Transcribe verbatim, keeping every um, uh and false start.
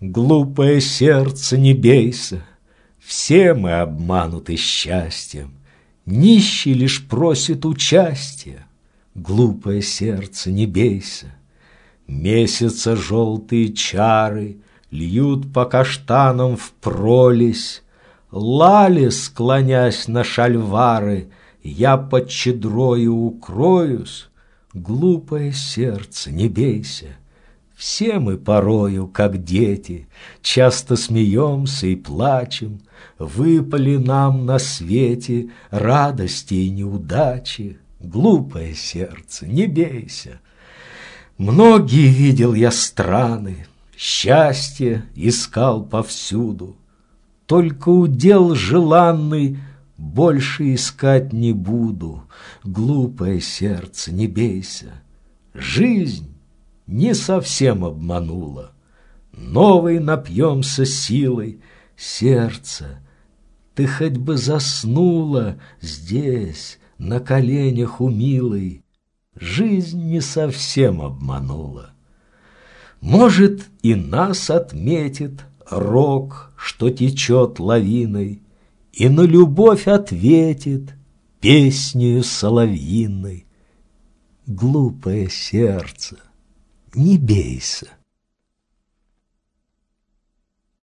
Глупое сердце, не бейся, все мы обмануты счастьем, нищий лишь просит участия. Глупое сердце, не бейся, месяца желтые чары льют по каштанам в пролесь. Лали, склонясь на шальвары, я под чадрою укроюсь. Глупое сердце, не бейся, все мы порою, как дети, часто смеемся и плачем. Выпали нам на свете радости и неудачи. Глупое сердце, не бейся. Многие видел я страны, счастье искал повсюду. Только удел желанный больше искать не буду. Глупое сердце, не бейся. Жизнь не совсем обманула. Новой напьемся силой. Сердце, ты хоть бы заснула здесь, на коленях у милой. Жизнь не совсем обманула. Может, и нас отметит рок, что течет лавиной, и на любовь ответит песнею соловьиной. Глупое сердце, не бейся.